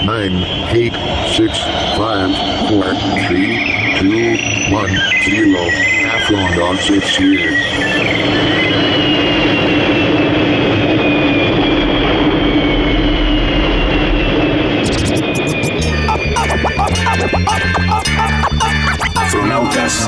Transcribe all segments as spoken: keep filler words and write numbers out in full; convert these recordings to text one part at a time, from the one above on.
nine, eight, six, five, four, three, two, one, zero. Afronauts is here. Afronautas.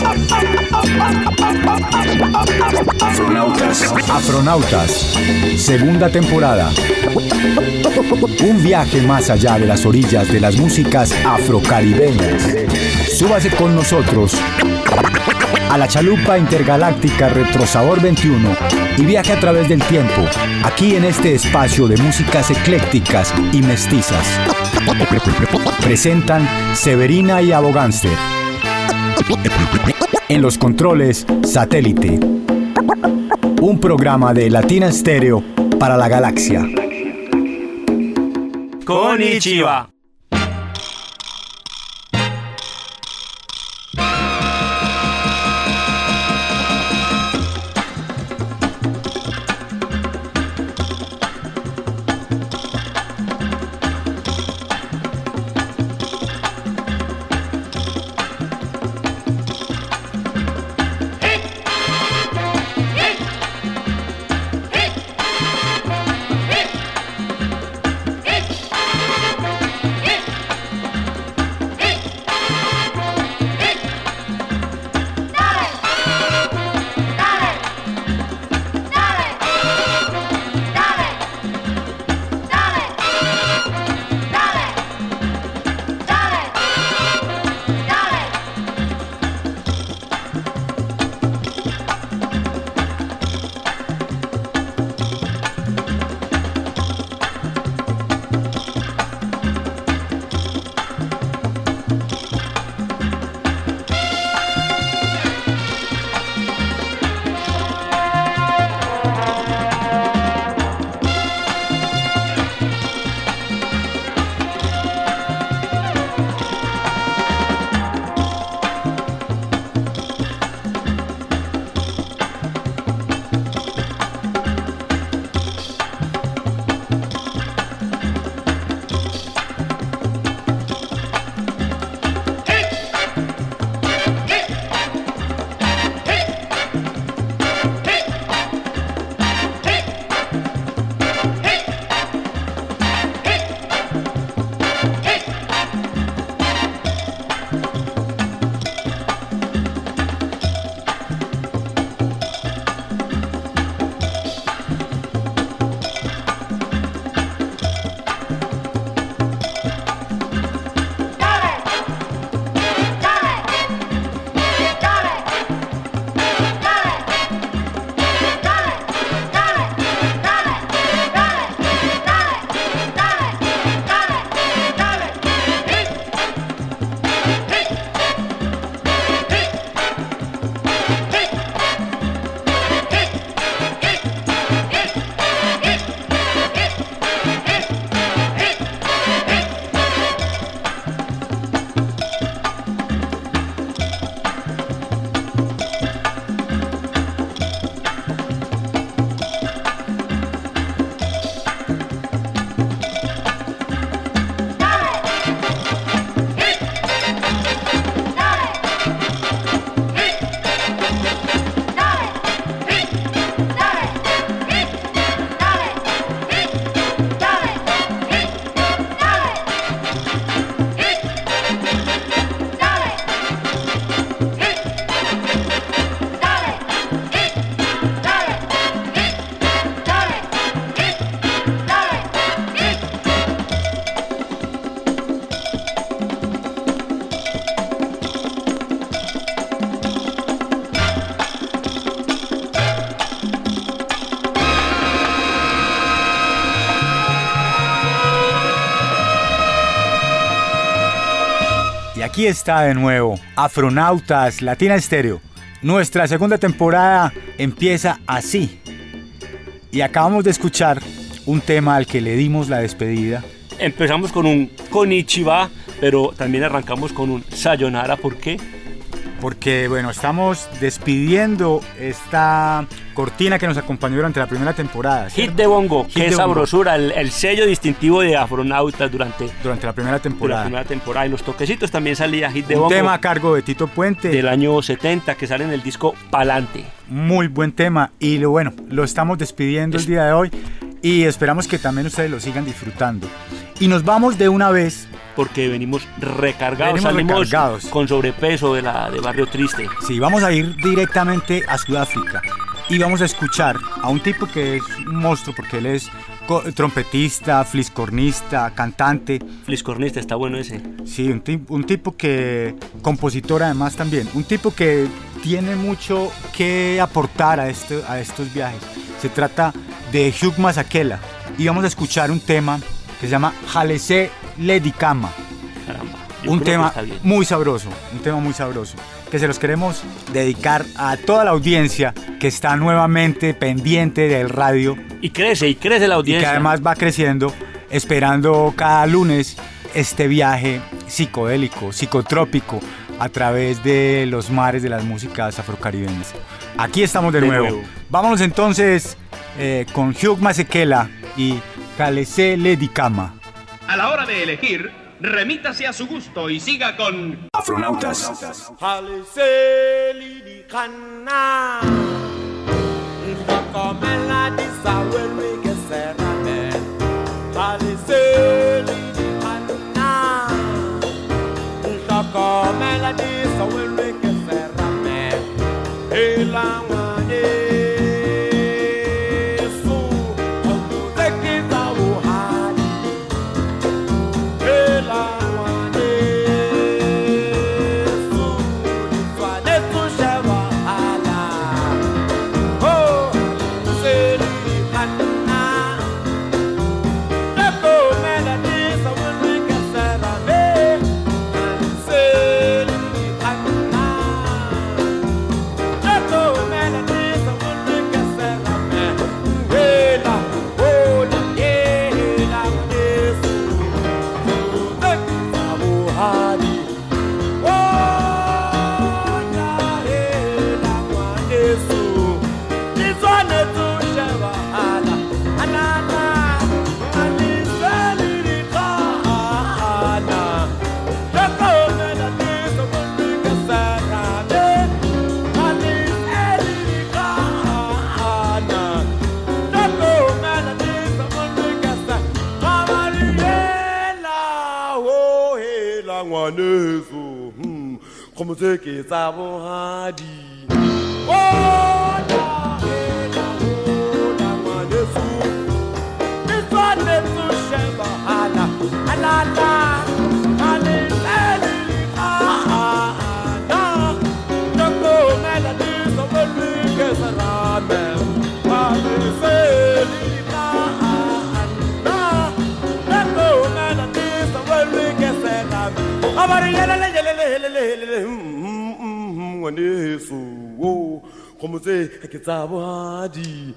Afronautas. Afronautas, segunda temporada. Un viaje más allá de las orillas de las músicas afrocaribeñas. Súbase con nosotros a la chalupa intergaláctica Retrosabor veintiuno y viaje a través del tiempo, aquí en este espacio de músicas eclécticas y mestizas. Presentan Severina y Abogánster. En los controles, Satélite. Un programa de Latina Stereo para la galaxia. Konnichiwa. Y aquí está de nuevo, Afronautas, Latina Stereo. Nuestra segunda temporada empieza así. Y acabamos de escuchar un tema al que le dimos la despedida. Empezamos con un konnichiwa, pero también arrancamos con un sayonara. ¿Por qué? porque bueno, estamos despidiendo esta cortina que nos acompañó durante la primera temporada, ¿cierto? Hit de bongo, Hit qué de sabrosura, el, el sello distintivo de Afronautas durante, durante la primera durante temporada. la primera temporada. Y los toquecitos también salía Hit de Un bongo. tema a cargo de Tito Puente. Del año setenta que sale en el disco Palante. Muy buen tema y lo bueno, lo estamos despidiendo el día de hoy y esperamos que también ustedes lo sigan disfrutando. Y nos vamos de una vez porque venimos recargados, venimos salimos recargados. con sobrepeso de, la, de Barrio Triste. Sí, vamos a ir directamente a Sudáfrica y vamos a escuchar a un tipo que es un monstruo porque él es trompetista, fliscornista, cantante. Fliscornista, está bueno ese. Sí, un, tip, un tipo que, compositor además también, un tipo que tiene mucho que aportar a, este, a estos viajes. Se trata de Hugh Masekela y vamos a escuchar un tema que se llama Jalese Ledikama. Caramba, yo un creo tema que está bien. muy sabroso, un tema muy sabroso, que se los queremos dedicar a toda la audiencia que está nuevamente pendiente del radio. Y crece, y crece la Y audiencia. que además va creciendo, esperando cada lunes este viaje psicodélico, psicotrópico, a través de los mares de las músicas afrocaribeñas. Aquí estamos de, De nuevo. nuevo. Vámonos entonces eh, con Hugh Masekela y Jalese Ledikama. A la hora de elegir, remítase a su gusto y siga con Afronautas. Como se que sabon hadi. Oh, la, la, oh, la, manesu. This one is to sheba, ala, ala, la, ala, ah, ah, ah, Joko melody, so when we get a ramen, ala, say, ah, ah, Joko melody, so when we get a ramen. Abari yele yele yele yele. Oh, como se que estava de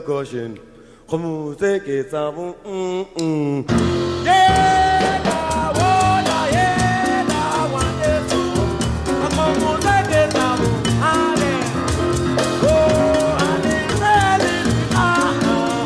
caution. Como se que sabe, mm mm. Yeah, la bola, yeah, la one is como se que sabe, ale, oh, ale, ale, ah, ah,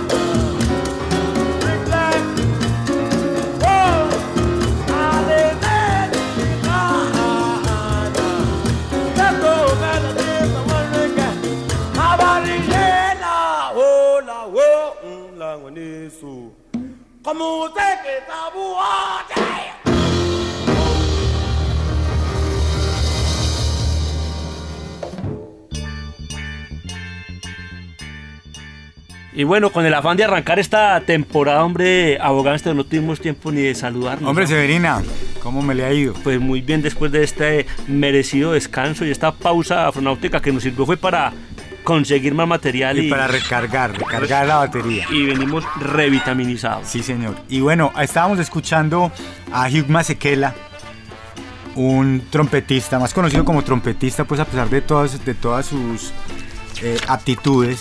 reflect, oh, ale, ale, ah, ah, let's go, melody, the one we got. How about it, yeah, la, oh, la, oh, mm, la one is so. Como se que sabe, ah, yeah. Y bueno, con el afán de arrancar esta temporada, hombre, Abogados, no tuvimos tiempo ni de saludarnos. Hombre, Severina, ¿cómo me le ha ido? Pues muy bien, después de este merecido descanso y esta pausa afronáutica que nos sirvió fue para conseguir más material Y, y, para recargar, recargar la batería. y venimos revitaminizados. Sí, señor. Y bueno, estábamos escuchando a Hugh Masekela, un trompetista, más conocido como trompetista, pues a pesar de todas, de todas sus eh, aptitudes,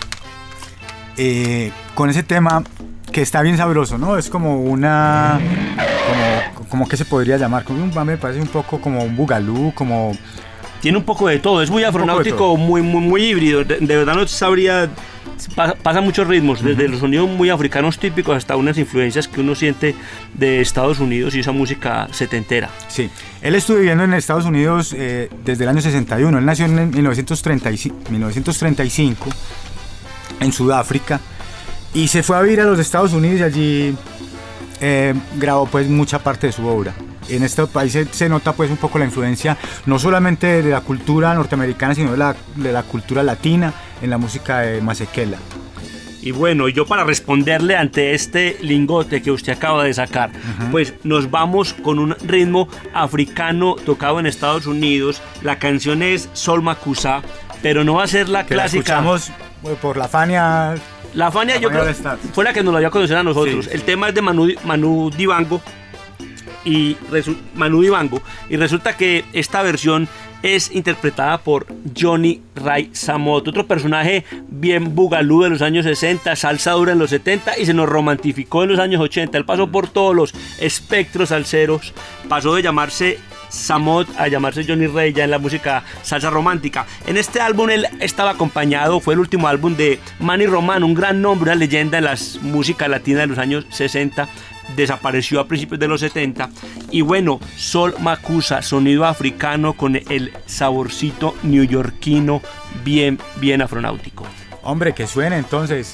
eh, con ese tema que está bien sabroso, ¿no? Es como una... como, como que se podría llamar, como un, me parece un poco como un bugalú, como... Tiene un poco de todo, es muy afronáutico, muy, muy, muy híbrido. De, de verdad no sabría, pasa, pasa muchos ritmos, desde uh-huh. los sonidos muy africanos típicos hasta unas influencias que uno siente de Estados Unidos y esa música setentera. Sí, él estuvo viviendo en Estados Unidos eh, desde el año sesenta y uno, él nació en mil novecientos treinta y cinco en Sudáfrica y se fue a vivir a los Estados Unidos y allí eh, grabó pues mucha parte de su obra. En este país se, se nota pues un poco la influencia no solamente de la cultura norteamericana, sino de la, de la cultura latina en la música de Masekela. Y bueno, yo para responderle ante este lingote que usted acaba de sacar, uh-huh. pues nos vamos con un ritmo africano tocado en Estados Unidos. La canción es Sol Makusa, pero no va a ser la que clásica. La escuchamos por la Fania. La Fania, la yo Fania creo fue la que nos la dio a conocer a nosotros. Sí, sí. El tema es de Manu, Manu Dibango. Y resu- Manu Dibango y resulta que esta versión es interpretada por Johnny Ray Samot, otro personaje bien bugalú de los años sesenta, salsa dura en los setenta y se nos romantificó en los años ochenta. Él pasó por todos los espectros salseros, pasó de llamarse Samot a llamarse Johnny Ray ya en la música salsa romántica. En este álbum él estaba acompañado, fue el último álbum de Manny Román, un gran nombre, una leyenda en las músicas latinas de los años sesenta. Desapareció a principios de los setenta y bueno, Sol Makusa, sonido africano con el saborcito neoyorquino bien, bien afronáutico. Hombre, que suene entonces.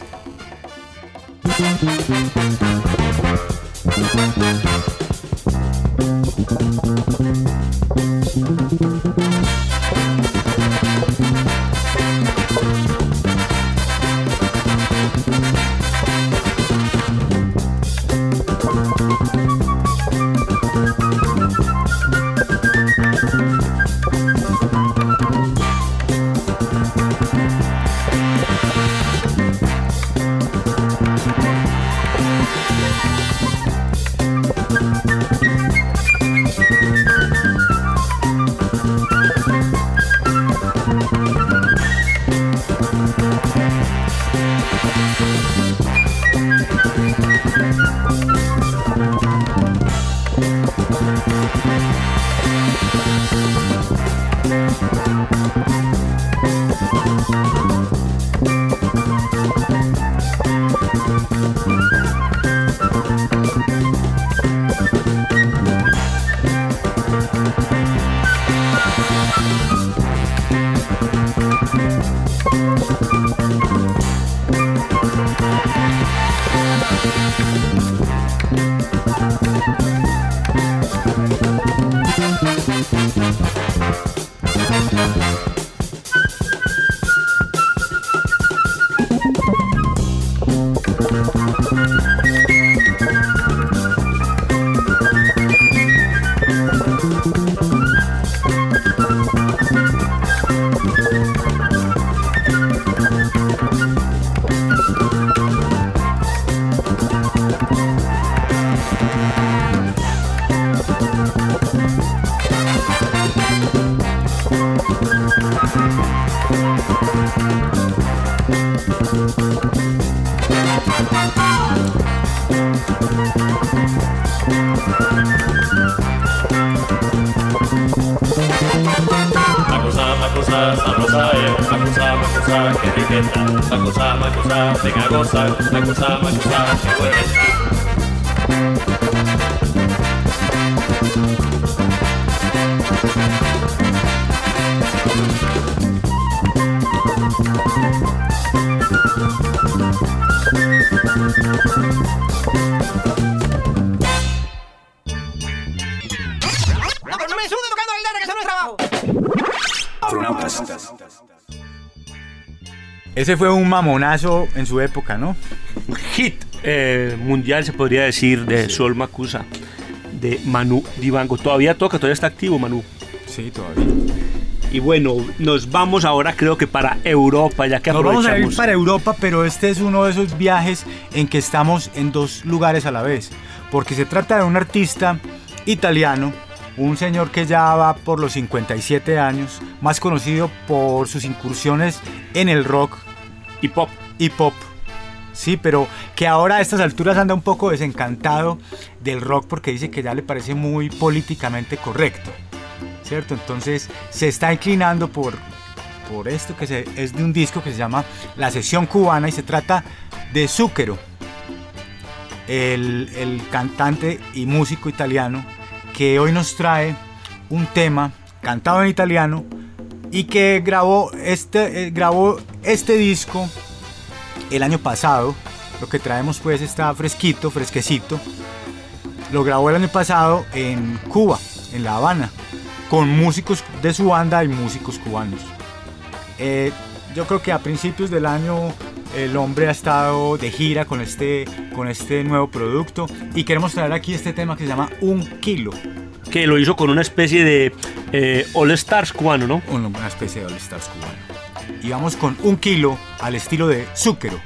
gozar, sabrosa es, macusa, macusa, que riqueza, macusa, macusa, venga a gozar, macusa, macusa, que buena. Ese fue un mamonazo en su época, ¿no? Hit eh, mundial, se podría decir, de Sol Macusa, de Manu Dibango. Todavía toca, todavía está activo Manu. Sí, todavía. Y bueno, nos vamos ahora creo que para Europa, ya que nos aprovechamos. Vamos a ir para Europa, pero este es uno de esos viajes en que estamos en dos lugares a la vez. Porque se trata de un artista italiano, un señor que ya va por los cincuenta y siete años, más conocido por sus incursiones en el rock y pop. Y pop. Sí, pero que ahora a estas alturas anda un poco desencantado del rock porque dice que ya le parece muy políticamente correcto, ¿cierto? Entonces se está inclinando por, por esto que se, es de un disco que se llama La Sesión Cubana y se trata de Zucchero, el, el cantante y músico italiano que hoy nos trae un tema cantado en italiano y que grabó este, eh, grabó este disco el año pasado. Lo que traemos pues está fresquito, fresquecito. Lo grabó el año pasado en Cuba, en La Habana, con músicos de su banda y músicos cubanos. Eh, yo creo que a principios del año el hombre ha estado de gira con este, con este nuevo producto y queremos traer aquí este tema que se llama Un Kilo. Que lo hizo con una especie de eh, All Stars cubano, ¿no? Una especie de All Stars cubano. Y vamos con Un Kilo al estilo de Zucchero.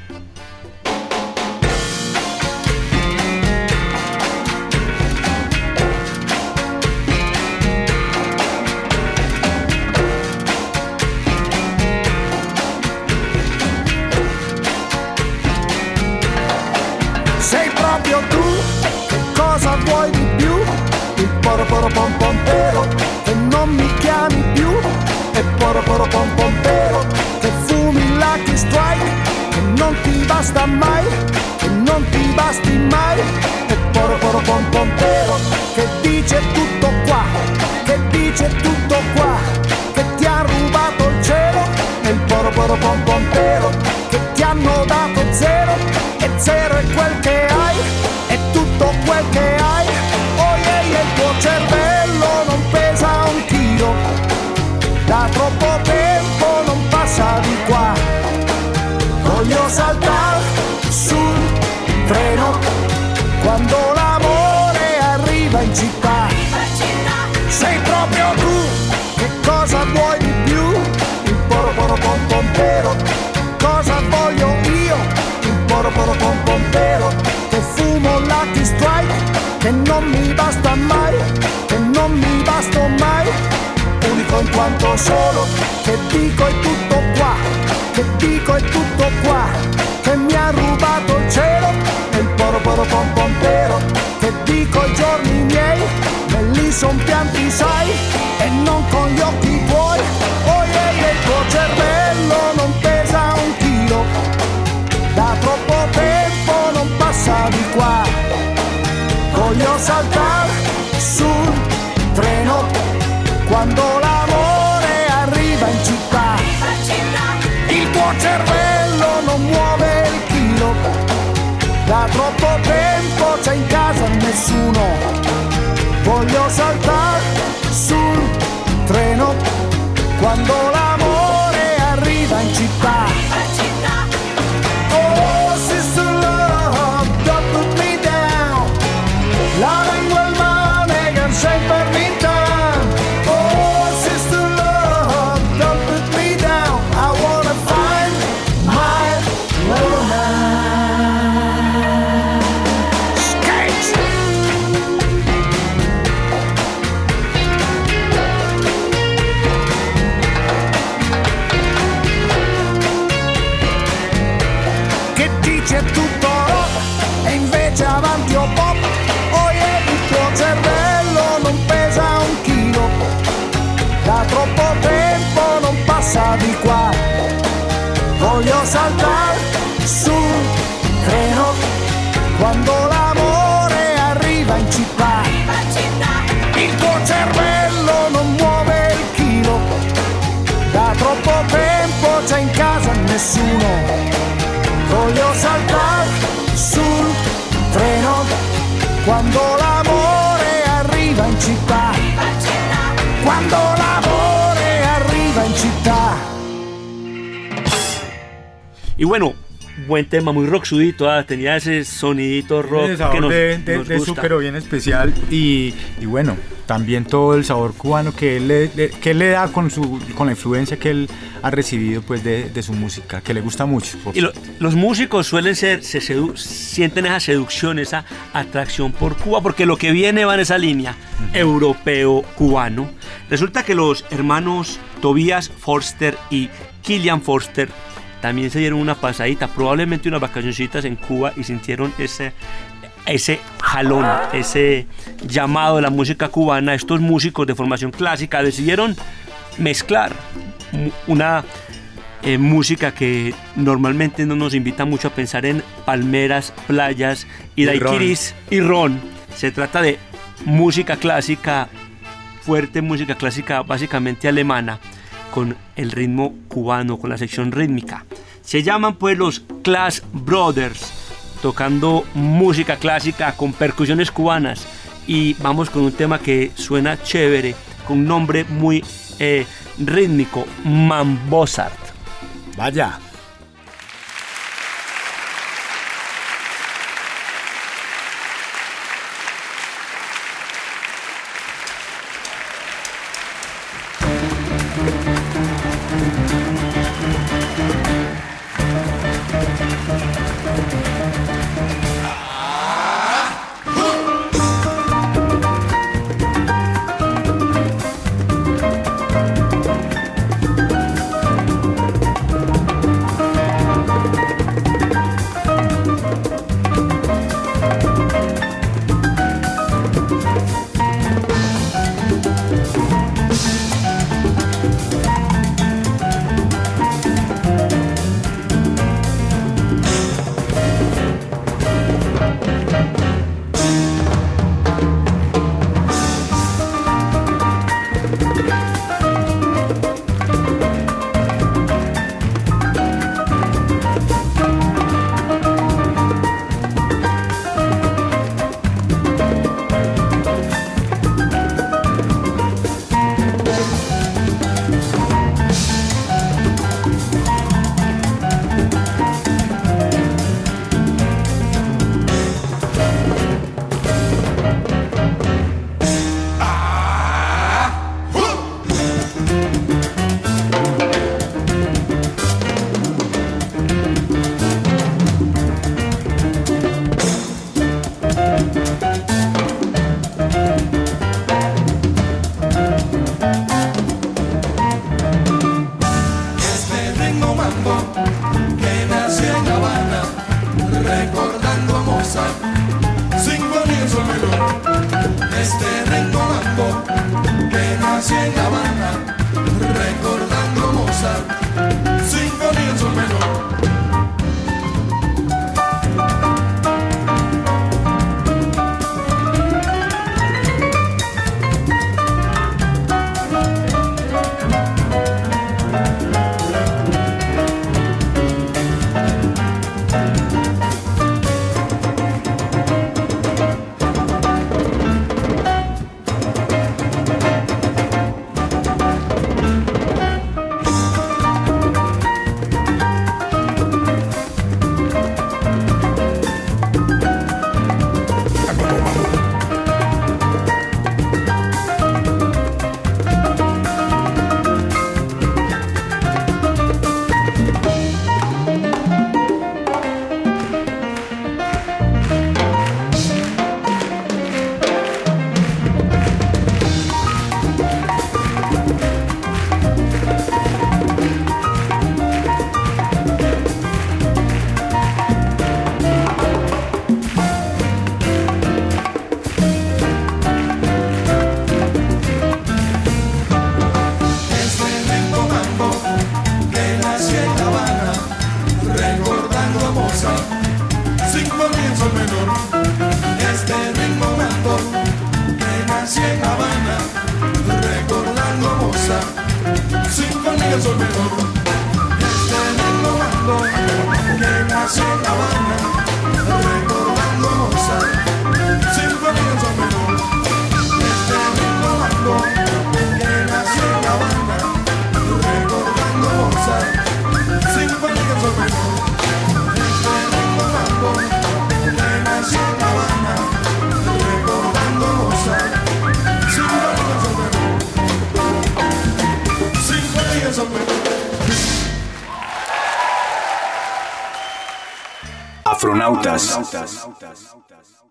Sei proprio tu, che cosa vuoi di più? Il poro poro pom pompero, che non mi chiami più. E poro poro pom pompero, che fumi Lucky Strike, che non ti basta mai, che non ti basti mai. E poro poro pom pompero, che dice tutto qua, che dice tutto qua, che ti ha rubato il cielo. E il poro poro pom pompero, che ti hanno dato zero, e zero è quel che hai, è tutto quel che hai. Oh yeah, yeah, il tuo cervello non pesa un chilo, da troppo tempo non passa di qua. Voglio saltare sul treno quando l'amore arriva in città. Sei proprio tu, che cosa vuoi di più? Il poro poro pom pompero, cosa voglio io? Il poro poro pom pompero, che fumo Lucky Strike, che non mi basta mai, che non mi basto mai. Unico in quanto solo, che dico è tutto qua, che dico è tutto qua, che mi ha rubato il cielo. E il poro poro pom pompero, che dico i giorni miei, me li son pianti sai, e non con gli occhi tuoi. Oh yeah, yeah, il tuo cervello non pesa un chilo, da troppo tempo non passa di qua. Voglio saltare sul treno quando l'amore arriva in città. Il tuo cervello non muove il chilo, da troppo tempo c'è in casa nessuno. Voglio saltare sul treno quando l'amore arriva in città. Oh sister love, don't put me down, loving well money can shake per me down. Oh sister love, don't put me down, I wanna find my romance. Skate! cosa di qua. Voglio saltare sul treno quando l'amore arriva in città. Il tuo cervello non muove il chilo, da troppo tempo c'è in casa nessuno. Voglio saltare sul treno quando l'amore arriva in città. Quando l'amore arriva in città. Y bueno, buen tema, muy rocksudito, ¿eh? Tenía ese sonidito rock sabor que nos, de, de, nos de gusta. súper bien especial y, y bueno, también todo el sabor cubano que él le, de, que él le da con, su, con la influencia que él ha recibido pues de, de su música, que le gusta mucho. Y lo, los músicos suelen ser, se sedu, sienten esa seducción, esa atracción por Cuba, porque lo que viene va en esa línea, uh-huh. europeo-cubano. Resulta que los hermanos Tobias Forster y Killian Forster también se dieron una pasadita, probablemente unas vacacioncitas en Cuba y sintieron ese, ese jalón, ese llamado de la música cubana. Estos músicos de formación clásica decidieron mezclar una eh, música que normalmente no nos invita mucho a pensar en palmeras, playas y, y daiquiris ron. y ron. Se trata de música clásica, fuerte música clásica básicamente alemana, con el ritmo cubano, con la sección rítmica. Se llaman pues los Clash Brothers, tocando música clásica con percusiones cubanas. Y vamos con un tema que suena chévere, con un nombre muy eh, rítmico, Mambozart. Vaya. pienso mejor. Este lindo bando que nació en La Habana, recordando a Mozart, siempre pienso mejor. Este lindo bando que nació en La Habana, recordando a Mozart, siempre pienso mejor. Este lindo bando que nació en La Habana, recordando a Mozart, siempre pienso mejor. Siempre pienso mejor. Afronautas.